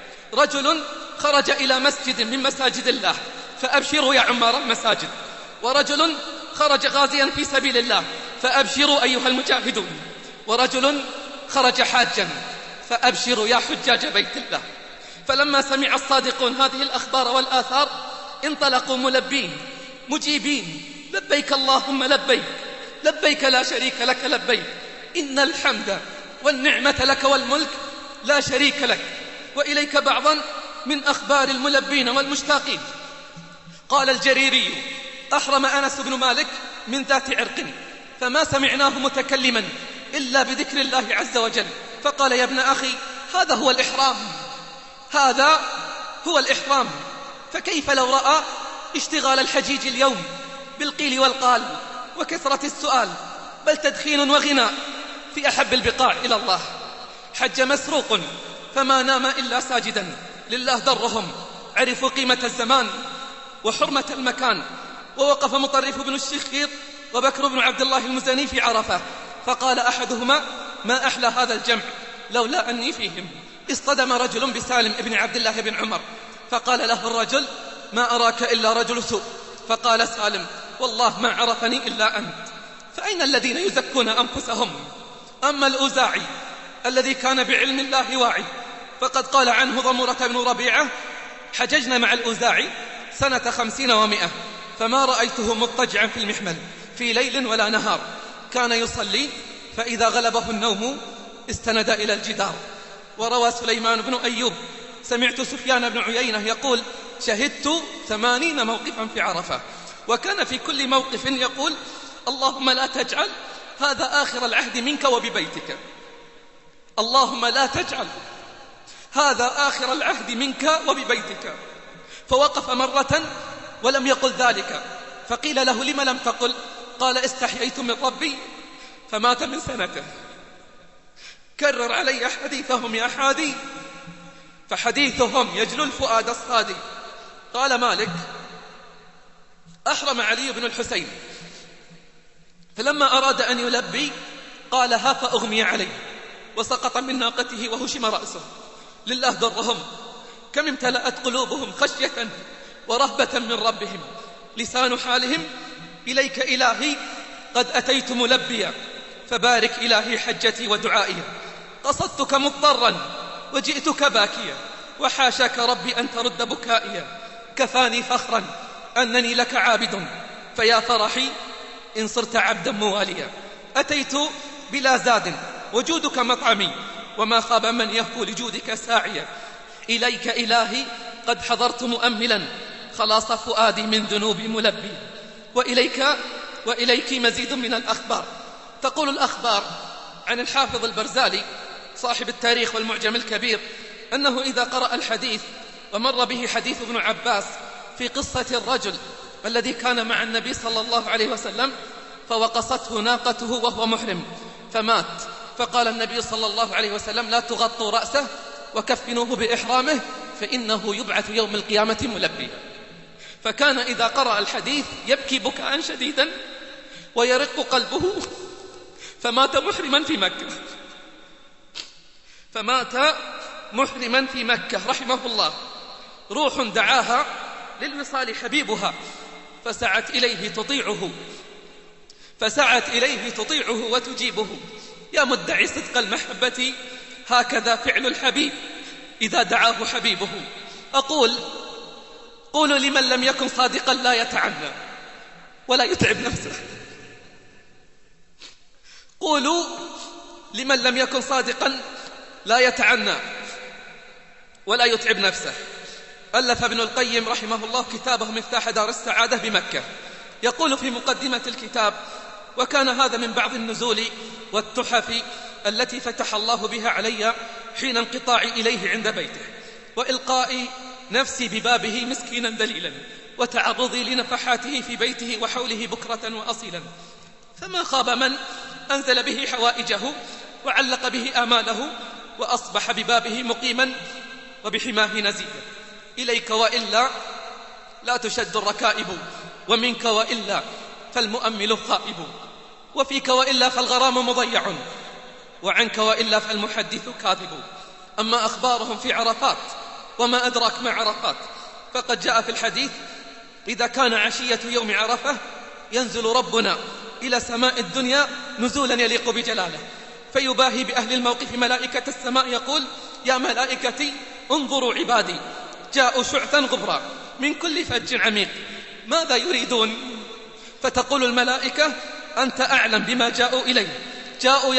رجل خرج إلى مسجد من مساجد الله فأبشروا يا عمار المساجد، ورجل خرج غازيا في سبيل الله فأبشروا أيها المجاهدون، ورجل خرج حاجا فأبشروا يا حجاج بيت الله. فلما سمع الصادقون هذه الأخبار والآثار انطلقوا ملبين مجيبين: لبيك اللهم لبيك، لبيك لا شريك لك لبيك، إن الحمد والنعمة لك والملك لا شريك لك. وإليك بعضا من أخبار الملبين والمشتاقين. قال الجريري: أحرم أنس بن مالك من ذات عرق فما سمعناه متكلما إلا بذكر الله عز وجل، فقال: يا ابن أخي، هذا هو الإحرام، هذا هو الإحرام. فكيف لو رأى اشتغال الحجيج اليوم بالقيل والقال وكثرة السؤال، بل تدخين وغناء في أحب البقاع إلى الله. حج مسروق فما نام إلا ساجدا لله درهم، عرفوا قيمة الزمان وحرمة المكان. ووقف مطرف بن الشخير وبكر بن عبد الله المزني في عرفة، فقال أحدهما: ما أحلى هذا الجمع لولا أني فيهم. اصطدم رجل بسالم بن عبد الله بن عمر، فقال له الرجل: ما أراك إلا رجل سوء. فقال سالم: والله ما عرفني إلا أنت. فأين الذين يزكون أنفسهم؟ أما الأوزاعي الذي كان بعلم الله واعي، فقد قال عنه ضمرة بن ربيعة: حججنا مع الأوزاعي سنة 50 و100، فما رأيته مضطجعا في المحمل في ليل ولا نهار، كان يصلي فإذا غلبه النوم استند إلى الجدار. وروى سليمان بن أيوب: سمعت سفيان بن عيينة يقول: شهدت 80 موقفا في عرفة، وكان في كل موقف يقول: اللهم لا تجعل هذا آخر العهد منك وببيتك، اللهم لا تجعل هذا آخر العهد منك وببيتك. فوقف مرة ولم يقل ذلك، فقيل له: لم لم تقل؟ قال: استحييت من ربي فمات من سنته. كرر علي حديثهم يا حادي، فحديثهم يجلو الفؤاد الصادي. قال مالك: أحرم علي بن الحسين، فلما أراد أن يلبي قال: ها فأغمي عليه، وسقط من ناقته وهشم رأسه. لله درهم، كم امتلأت قلوبهم خشية ورهبة من ربهم. لسان حالهم: إليك إلهي قد أتيت ملبيا، فبارك إلهي حجتي ودعائي. قصدتك مضطرا وجئتك باكيا، وحاشاك ربي أن ترد بكائيا. كفاني فخرا أنني لك عابد، فيا فرحي إن صرت عبدا مواليا. أتيت بلا زاد وجودك مطعمي، وما خاب من يهفو لجودك ساعيا. إليك إلهي قد حضرت مؤملا، خلاص فؤادي من ذنوب ملبي. وإليك مزيد من الأخبار. تقول الأخبار عن الحافظ البرزالي صاحب التاريخ والمعجم الكبير أنه إذا قرأ الحديث ومر به حديث ابن عباس في قصة الرجل الذي كان مع النبي صلى الله عليه وسلم فوقصته ناقته وهو محرم فمات، فقال النبي صلى الله عليه وسلم: لا تغطوا رأسه وكفنوه بإحرامه فإنه يبعث يوم القيامة ملبيا. فكان إذا قرأ الحديث يبكي بكاء شديدا ويرق قلبه، فمات محرما في مكة رحمه الله. روح دعاها للوصال حبيبها فسعت إليه تطيعه وتجيبه. يا مدعي صدق المحبة هكذا فعل الحبيب إذا دعاه حبيبه. قولوا لمن لم يكن صادقا لا يتعنى ولا يتعب نفسه. قولوا لمن لم يكن صادقا لا يتعنى ولا يتعب نفسه. ألف ابن القيم رحمه الله كتابه مفتاح دار السعادة بمكة، يقول في مقدمة الكتاب: وكان هذا من بعض النزول والتحف التي فتح الله بها علي حين انقطاعي إليه عند بيته، وإلقائي نفسي ببابه مسكينا ذليلا، وتعرضي لنفحاته في بيته وحوله بكرة وأصيلا. فما خاب من أنزل به حوائجه وعلق به آماله، وأصبح ببابه مقيما وبحماه نزيلا. إليك وإلا لا تشد الركائب، ومنك وإلا فالمؤمل خائب، وفيك وإلا فالغرام مضيع، وعنك وإلا فالمحدث كاذب. أما أخبارهم في عرفات وما أدراك ما عرفات، فقد جاء في الحديث: إذا كان عشية يوم عرفة ينزل ربنا إلى سماء الدنيا نزولا يليق بجلاله، فيباهي بأهل الموقف ملائكة السماء يقول: يا ملائكتي انظروا عبادي جاءوا شعثا غبرا من كل فج عميق، ماذا يريدون؟ فتقول الملائكة: أنت أعلم بما جاءوا إليه، جاءوا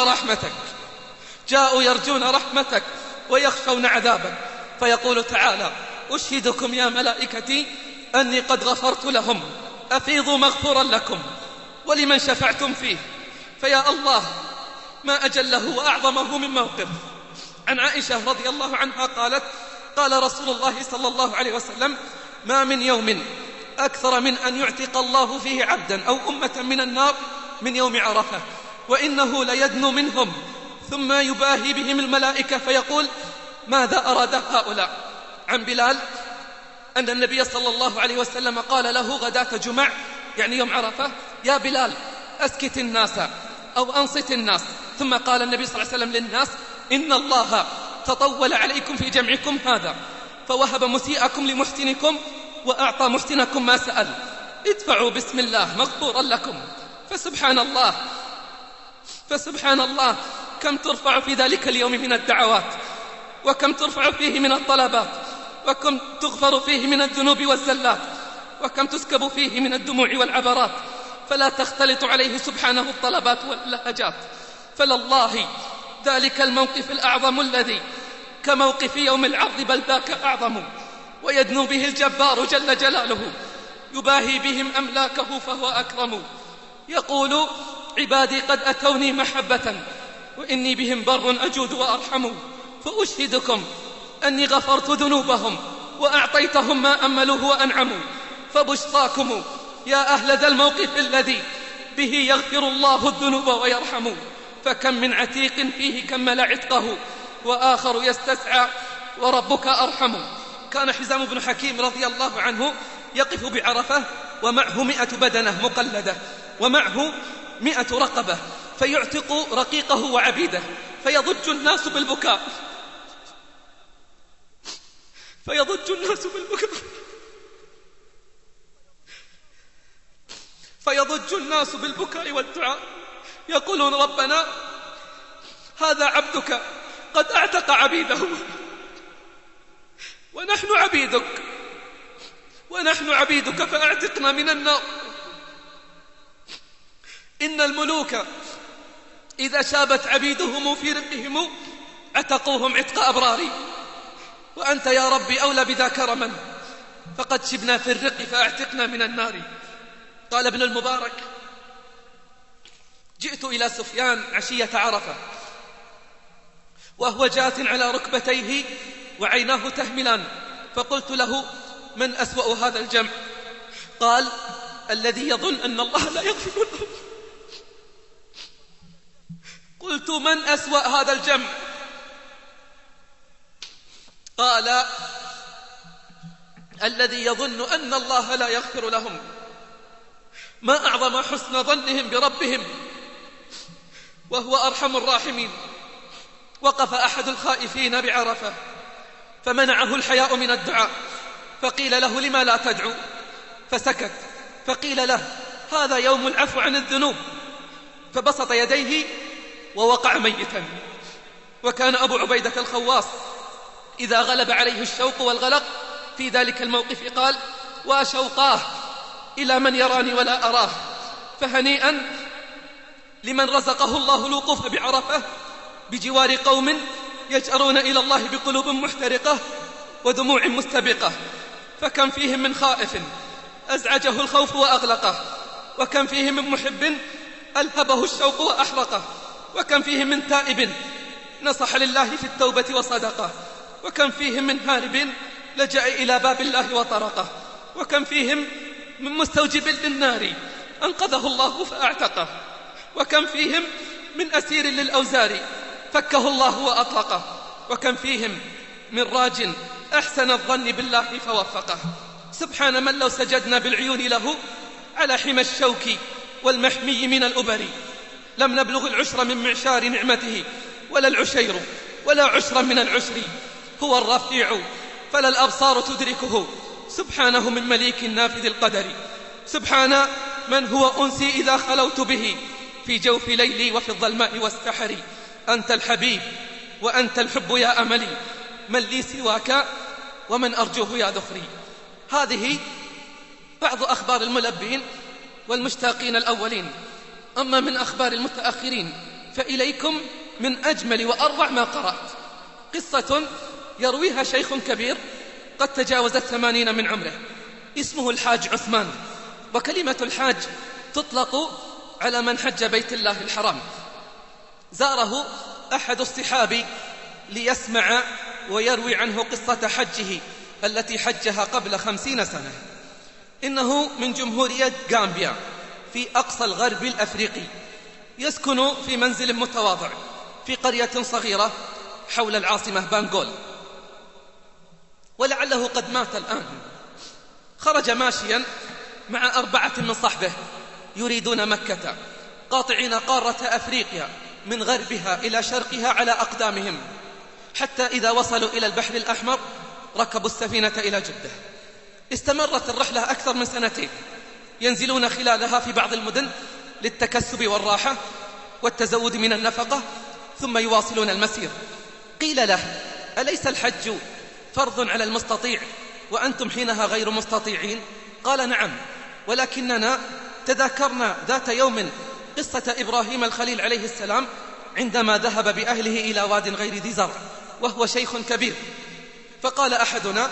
يرجون رحمتك ويخشون عذابك. فيقول تعالى: أشهدكم يا ملائكتي أني قد غفرت لهم، أفيضوا مغفورا لكم ولمن شفعتم فيه. فيا الله ما أجله وأعظمه من موقف. عن عائشة رضي الله عنها قالت: قال رسول الله صلى الله عليه وسلم: ما من يوم أكثر من أن يعتق الله فيه عبدا أو أمة من النار من يوم عرفة، وإنه ليدنو منهم ثم يباهي بهم الملائكة فيقول: ماذا أراد هؤلاء؟ عن بلال أن النبي صلى الله عليه وسلم قال له غداة جمع يعني يوم عرفة: يا بلال أسكت الناس أو أنصت الناس. ثم قال النبي صلى الله عليه وسلم للناس: إن الله تطول عليكم في جمعكم هذا، فوهب مسيئكم لمحسنكم وأعطى محسنكم ما سأل، ادفعوا بسم الله مغفورا لكم. فسبحان الله كم ترفع في ذلك اليوم من الدعوات، وكم ترفع فيه من الطلبات، وكم تغفر فيه من الذنوب والزلات، وكم تسكب فيه من الدموع والعبرات، فلا تختلط عليه سبحانه الطلبات واللهجات. فلله ذلك الموقف الأعظم الذي كموقف يوم العرض بل ذاك أعظم، ويدنو به الجبار جل جلاله، يباهي بهم أملاكه فهو أكرم. يقول: عبادي قد أتوني محبة وإني بهم بر أجود وأرحم، فأشهدكم أني غفرت ذنوبهم وأعطيتهم ما أملوه وأنعموا. فبشراكم يا أهل ذا الموقف الذي به يغفر الله الذنوب ويرحم. فكم من عتيق فيه كمل عتقه وآخر يستسعى وربك أرحم. كان حزام بن حكيم رضي الله عنه يقف بعرفة ومعه 100 بدنة مقلدة ومعه 100 رقبة، فيعتق رقيقه وعبيده، فيضج الناس بالبكاء والدعاء، يقولون: ربنا هذا عبدك قد اعتق عبيده ونحن عبيدك فاعتقنا من النار. إن الملوك إذا شابت عبيدهم في رقهم عتقوهم عتق أبراري، وأنت يا ربي أولى بذا كرما، فقد شبنا في الرق فاعتقنا من النار. قال ابن المبارك: جئت إلى سفيان عشية عرفة وهو جاث على ركبتيه وعيناه تهملان، فقلت له: من أسوأ هذا الجمع؟ قال: الذي يظن أن الله لا يغفر له. قلت: من أسوأ هذا الجمع؟ قال: الذي يظن أن الله لا يغفر لهم. ما أعظم حسن ظنهم بربهم وهو أرحم الراحمين. وقف أحد الخائفين بعرفة فمنعه الحياء من الدعاء، فقيل له: لما لا تدعو؟ فسكت، فقيل له: هذا يوم العفو عن الذنوب، فبسط يديه ووقع ميتا. وكان أبو عبيدة الخواص إذا غلب عليه الشوق والغلق في ذلك الموقف قال: وشوقاه إلى من يراني ولا أراه. فهنيئا لمن رزقه الله الوقوف بعرفة بجوار قوم يجأرون إلى الله بقلوب محترقة ودموع مستبقة. فكم فيهم من خائف أزعجه الخوف وأغلقه، وكم فيهم من محب ألهبه الشوق وأحرقه، وكم فيهم من تائب نصح لله في التوبة وصدقه، وكم فيهم من هارب لجأ إلى باب الله وطرقه، وكم فيهم من مستوجب للنار أنقذه الله فأعتقه، وكم فيهم من أسير للأوزار فكه الله وأطلقه، وكم فيهم من راج أحسن الظن بالله فوفقه. سبحان من لو سجدنا بالعيون له على حمى الشوك والمحمي من الأبر لم نبلغ العشر من معشار نعمته، ولا العشير ولا عشرا من العشر. هو الرفيع فلا الأبصار تدركه، سبحانه من مليك نافذ القدر. سبحان من هو أنسي إذا خلوت به في جوف ليلي وفي الظلماء والسحر. أنت الحبيب وأنت الحب يا أملي، من لي سواك ومن أرجوه يا ذخري. هذه بعض أخبار الملبين والمشتاقين الأولين. أما من أخبار المتأخرين فإليكم من أجمل وأروع ما قرأت قصة يرويها شيخ كبير قد تجاوزت 80 من عمره، اسمه الحاج عثمان. وكلمة الحاج تطلق على من حج بيت الله الحرام. زاره أحد الصحابي ليسمع ويروي عنه قصة حجه التي حجها قبل 50 سنة. إنه من جمهورية غامبيا في أقصى الغرب الأفريقي، يسكن في منزل متواضع في قرية صغيرة حول العاصمة بانغول، ولعله قد مات الآن. خرج ماشيا مع 4 من صحبه يريدون مكة، قاطعين قارة أفريقيا من غربها إلى شرقها على أقدامهم، حتى إذا وصلوا إلى البحر الأحمر ركبوا السفينة إلى جدة. استمرت الرحلة أكثر من 2 ينزلون خلالها في بعض المدن للتكسب والراحة والتزود من النفقة، ثم يواصلون المسير. قيل له: أليس الحج فرض على المستطيع وأنتم حينها غير مستطيعين؟ قال: نعم، ولكننا تذاكرنا ذات يوم قصة إبراهيم الخليل عليه السلام عندما ذهب بأهله إلى واد غير ذي زرع وهو شيخ كبير، فقال أحدنا: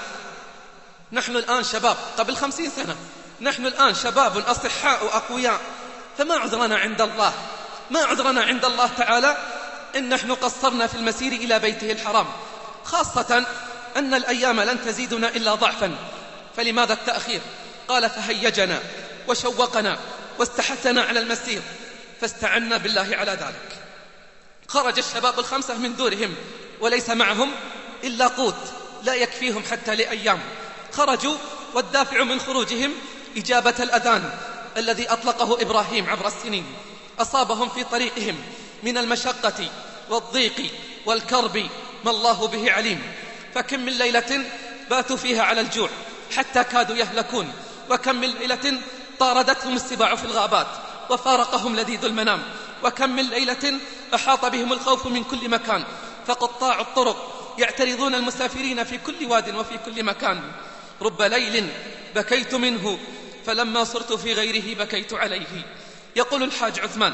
نحن الآن شباب، قبل 50 سنة، نحن الآن شباب أصحاء أقوياء، فما عذرنا عند الله؟ ما عذرنا عند الله تعالى إن نحن قصرنا في المسير إلى بيته الحرام، خاصة أن الأيام لن تزيدنا إلا ضعفا، فلماذا التأخير؟ قال: فهيجنا وشوقنا واستحثنا على المسير، فاستعنا بالله على ذلك. خرج الشباب ال5 من دورهم وليس معهم إلا قوت لا يكفيهم حتى لأيام. خرجوا والدافع من خروجهم إجابة الأذان الذي أطلقه إبراهيم عبر السنين. أصابهم في طريقهم من المشقة والضيق والكرب ما الله به عليم. فكم من ليلة باتوا فيها على الجوع حتى كادوا يهلكون، وكم من ليلة طاردتهم السباع في الغابات وفارقهم لذيذ المنام، وكم من ليلة أحاط بهم الخوف من كل مكان، فقطاع الطرق يعترضون المسافرين في كل واد وفي كل مكان. رب ليل بكيت منه فلما صرت في غيره بكيت عليه. يقول الحاج عثمان: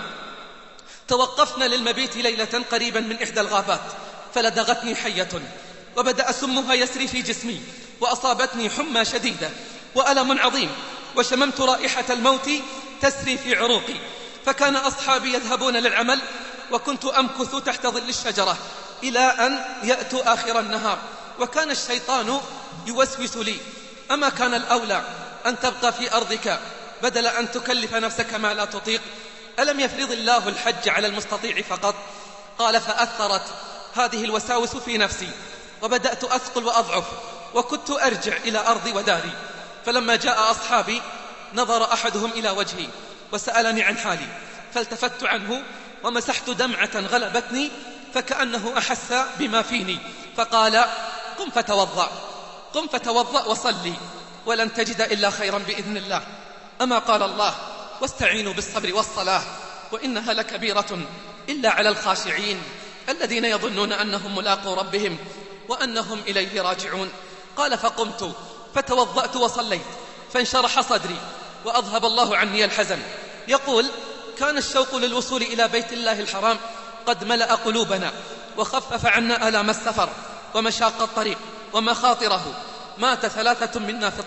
توقفنا للمبيت ليلة قريبا من إحدى الغابات، فلدغتني حية وبدأ سمها يسري في جسمي، وأصابتني حمى شديدة وألم عظيم، وشممت رائحة الموت تسري في عروقي. فكان أصحابي يذهبون للعمل وكنت أمكث تحت ظل الشجرة إلى أن يأتوا آخر النهار، وكان الشيطان يوسوس لي: أما كان الأولى أن تبقى في أرضك بدل أن تكلف نفسك ما لا تطيق؟ ألم يفرض الله الحج على المستطيع فقط؟ قال: فأثرت هذه الوساوس في نفسي، وبدأت أثقل وأضعف، وكنت أرجع إلى أرضي وداري. فلما جاء أصحابي نظر أحدهم إلى وجهي وسألني عن حالي، فالتفت عنه ومسحت دمعة غلبتني فكأنه أحس بما فيني، فقال: قم فتوضأ، قم فتوضأ وصلي، ولن تجد إلا خيرا بإذن الله. أما قال الله: واستعينوا بالصبر والصلاة وإنها لكبيرة إلا على الخاشعين الذين يظنون أنهم ملاقو ربهم وأنهم إليه راجعون. قال: فقمت فتوضأت وصليت، فانشرح صدري وأذهب الله عني الحزن. يقول: كان الشوق للوصول إلى بيت الله الحرام قد ملأ قلوبنا وخفف عنا آلام السفر ومشاق الطريق ومخاطره. مات ثلاثة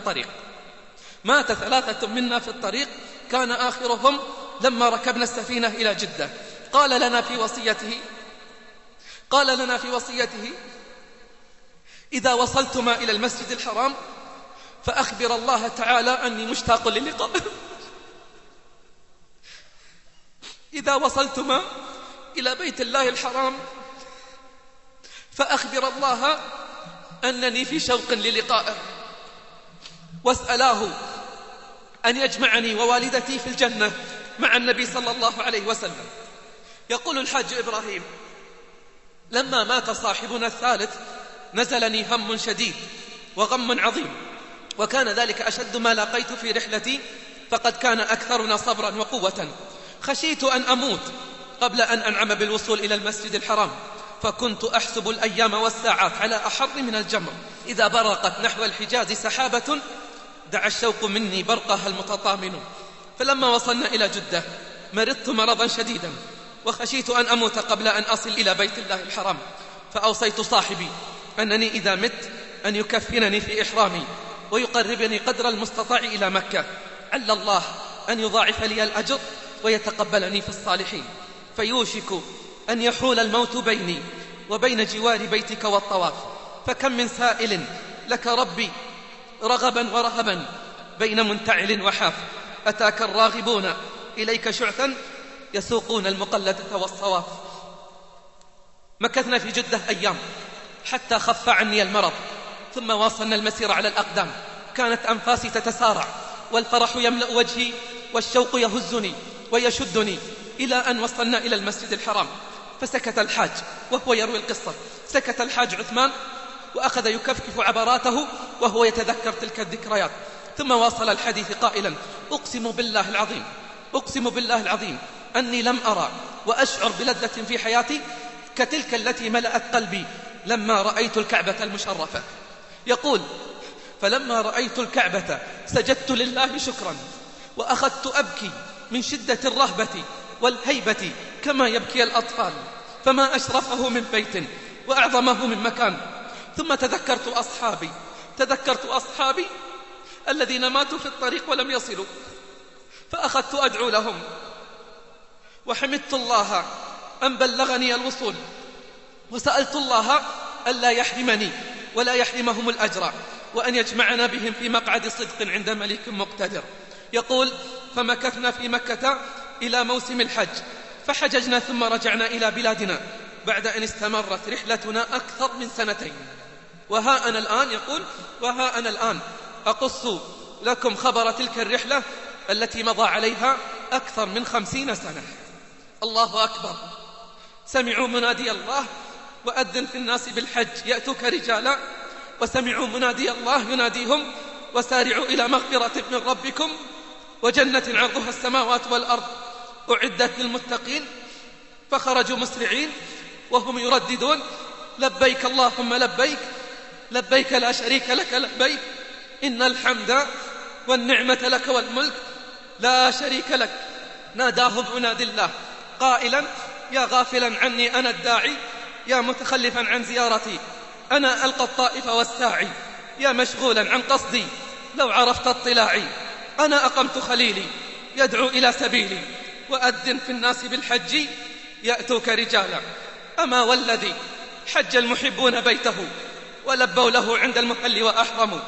منا في الطريق كان آخرهم لما ركبنا السفينة إلى جدة قال لنا في وصيته: إذا وصلتما إلى المسجد الحرام فأخبر الله تعالى أني مشتاق للقائه. إذا وصلتما إلى بيت الله الحرام فأخبر الله أنني في شوق للقائه، واسألاه أن يجمعني ووالدتي في الجنة مع النبي صلى الله عليه وسلم. يقول الحاج إبراهيم: لما مات صاحبنا الثالث نزلني هم شديد وغم عظيم، وكان ذلك أشد ما لاقيت في رحلتي، فقد كان أكثرنا صبرا وقوة. خشيت أن أموت قبل أن أنعم بالوصول إلى المسجد الحرام، فكنت أحسب الأيام والساعات على أحر من الجمر. إذا برقت نحو الحجاز سحابة دعا الشوق مني برقها المتطامن. فلما وصلنا إلى جدة مرضت مرضا شديدا، وخشيت أن أموت قبل أن أصل إلى بيت الله الحرام، فأوصيت صاحبي أنني إذا مت أن يكفنني في إحرامي ويقربني قدر المستطاع إلى مكة، عل الله أن يضاعف لي الأجر ويتقبلني في الصالحين. فيوشك أن يحول الموت بيني وبين جوار بيتك والطواف، فكم من سائل لك ربي رغبا ورهبا بين منتعل وحاف، أتاك الراغبون إليك شعثا يسوقون المقلدة والصواف. مكثنا في جدة أيام حتى خف عني المرض، ثم واصلنا المسير على الأقدام. كانت أنفاسي تتسارع والفرح يملأ وجهي والشوق يهزني ويشدني، إلى أن وصلنا إلى المسجد الحرام. فسكت الحاج وهو يروي القصة، سكت الحاج عثمان وأخذ يكفكف عبراته وهو يتذكر تلك الذكريات، ثم واصل الحديث قائلا: أقسم بالله العظيم أني لم أرى وأشعر بلذة في حياتي كتلك التي ملأت قلبي لما رأيت الكعبة المشرفة. يقول: فلما رأيت الكعبة سجدت لله شكرا، وأخذت أبكي من شدة الرهبة والهيبة كما يبكي الأطفال، فما أشرفه من بيت وأعظمه من مكان. ثم تذكرت أصحابي الذين ماتوا في الطريق ولم يصلوا، فأخذت أدعو لهم، وحمدت الله أن بلغني الوصول، وسألت الله ألا يحرمني ولا يحرمهم الأجر، وأن يجمعنا بهم في مقعد صدق عند ملك مقتدر. يقول: فمكثنا في مكة إلى موسم الحج، فحججنا ثم رجعنا إلى بلادنا بعد أن استمرت رحلتنا أكثر من 2 سنين. وها أنا الآن أقص لكم خبر تلك الرحلة التي مضى عليها أكثر من 50 سنة. الله أكبر. سمعوا منادي الله: وأذن في الناس بالحج يأتوك رجالا، وسمعوا منادي الله يناديهم: وسارعوا إلى مغفرة من ربكم وجنة عرضها السماوات والأرض أعدت للمتقين. فخرجوا مسرعين وهم يرددون: لبيك اللهم لبيك، لبيك لا شريك لك لبيك، إن الحمد والنعمة لك والملك لا شريك لك. ناداهم منادي الله قائلا: يا غافلا عني أنا الداعي، يا متخلفا عن زيارتي أنا ألقى الطائف والساعي، يا مشغولا عن قصدي لو عرفت اطلاعي، أنا أقمت خليلي يدعو إلى سبيلي، وأذن في الناس بالحج يأتوك رجالا. أما والذي حج المحبون بيته ولبوا له عند المحل وأحرموا،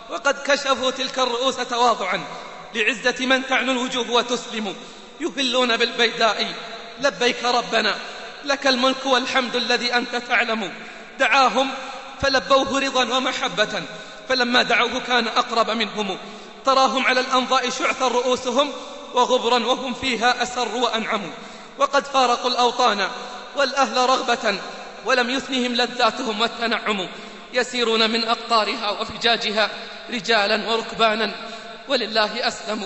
وقد كشفوا تلك الرؤوس تواضعا لعزة من تعنو الوجوه وتسلم، يهلون بالبيداء لبيك ربنا لك الملك والحمد الذي أنت تعلم. دعاهم فلبوه رضا ومحبة، فلما دعوه كان أقرب منهم. تراهم على الأنضاء شعثا رؤوسهم وغبرا وهم فيها أسر وأنعموا، وقد فارقوا الأوطان والأهل رغبة ولم يثنهم لذاتهم والتنعم. يسيرون من أقطارها وفجاجها رجالا وركبانا ولله أسلموا.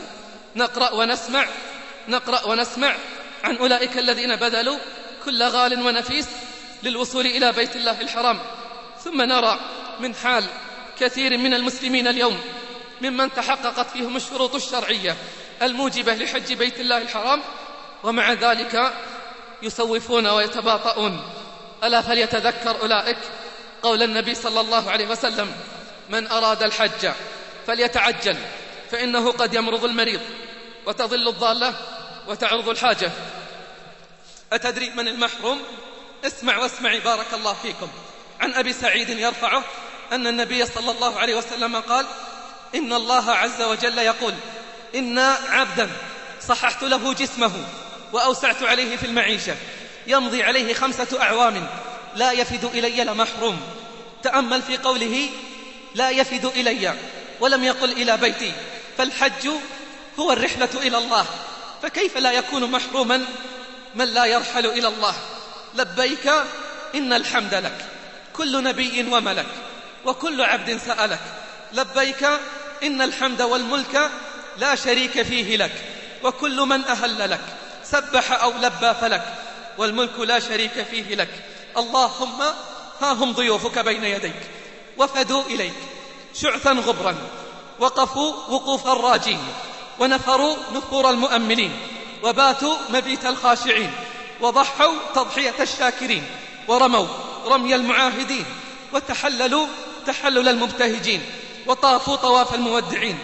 نقرأ ونسمع عن أولئك الذين بذلوا كل غال ونفيس للوصول إلى بيت الله الحرام، ثم نرى من حال كثير من المسلمين اليوم ممن تحققت فيهم الشروط الشرعية الموجبة لحج بيت الله الحرام، ومع ذلك يسوفون ويتباطؤون. ألا فليتذكر أولئك قول النبي صلى الله عليه وسلم: من أراد الحج فليتعجل فإنه قد يمرض المريض وتضل الضالة وتعرض الحاجة. أتدري من المحروم؟ اسمع واسمعي بارك الله فيكم. عن أبي سعيد يرفعه أن النبي صلى الله عليه وسلم قال: إن الله عز وجل يقول: إن عبدا صححت له جسمه وأوسعت عليه في المعيشة يمضي عليه 5 أعوام لا يفد إلي لمحروم. تأمل في قوله لا يفد إلي، ولم يقل إلى بيتي، فالحج هو الرحلة إلى الله، فكيف لا يكون محروما من لا يرحل إلى الله؟ لبيك إن الحمد لك، كل نبي وملك وكل عبد سألك. لبيك إن الحمد والملك لا شريك فيه لك، وكل من أهل لك سبح أو لبى فلك، والملك لا شريك فيه لك. اللهم ها هم ضيوفك بين يديك، وفدوا إليك شعثا غبرا، وقفوا وقوف الراجين، ونفروا نفور المؤملين، وباتوا مبيت الخاشعين، وضحوا تضحية الشاكرين، ورموا رمي المعاهدين، وتحللوا تحلل المبتهجين، وطافوا طواف المودعين.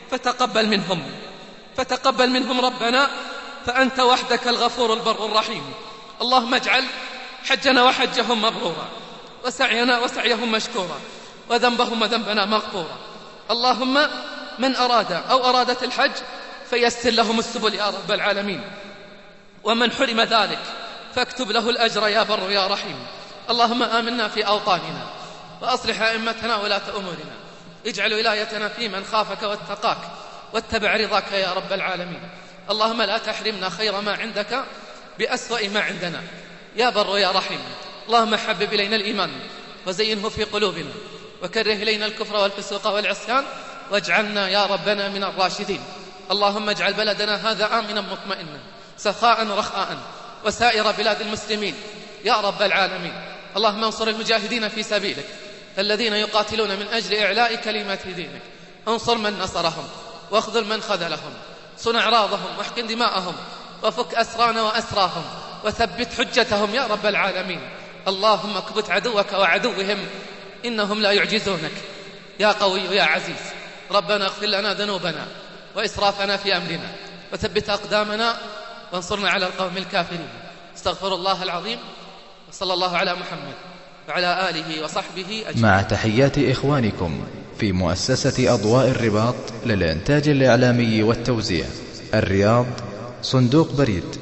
فتقبل منهم ربنا، فأنت وحدك الغفور البر الرحيم. اللهم اجعل حجنا وحجهم مبرورا، وسعينا وسعيهم مشكورا، وذنبهم وذنبنا مغفورا. اللهم من أراد أو أرادت الحج فيسر لهم السبل يا رب العالمين، ومن حرم ذلك فاكتب له الأجر يا بر يا رحيم. اللهم آمنا في أوطاننا، وأصلح أئمتنا ولاة أمورنا، اجعل ولايتنا في من خافك واتقاك واتبع رضاك يا رب العالمين. اللهم لا تحرمنا خير ما عندك بأسوأ ما عندنا يا بر يا رحيم. اللهم حبب إلينا الإيمان وزينه في قلوبنا، وكره إلينا الكفر والفسوق والعصيان، واجعلنا يا ربنا من الراشدين. اللهم اجعل بلدنا هذا آمنا مطمئنا سخاء رخاء، وسائر بلاد المسلمين يا رب العالمين. اللهم انصر المجاهدين في سبيلك الذين يقاتلون من أجل إعلاء كلمات دينك. انصر من نصرهم، واخذل من خذلهم، صن أعراضهم، واحقن دماءهم، وفك أسرانا وأسراهم، وثبت حجتهم يا رب العالمين. اللهم اكبت عدوك وعدوهم، إنهم لا يعجزونك يا قوي يا عزيز. ربنا اغفر لنا ذنوبنا وإسرافنا في أمرنا، وثبت أقدامنا، وانصرنا على القوم الكافرين. استغفر الله العظيم، وصلى الله على محمد وعلى آله وصحبه أجمعين. مع تحيات إخوانكم في مؤسسة أضواء الرباط للإنتاج الإعلامي والتوزيع، الرياض، صندوق بريد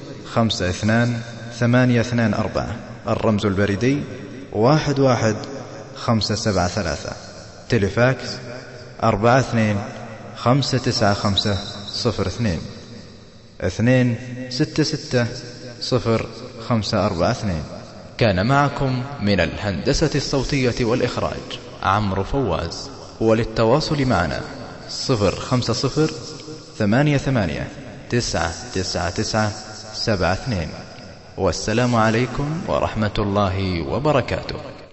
52824، الرمز البريدي 11573، تلفاكس 42-595-02 266-0542. كان معكم من الهندسة الصوتية والإخراج عمرو فواز. وللتواصل معنا 050-88-999-72. والسلام عليكم ورحمة الله وبركاته.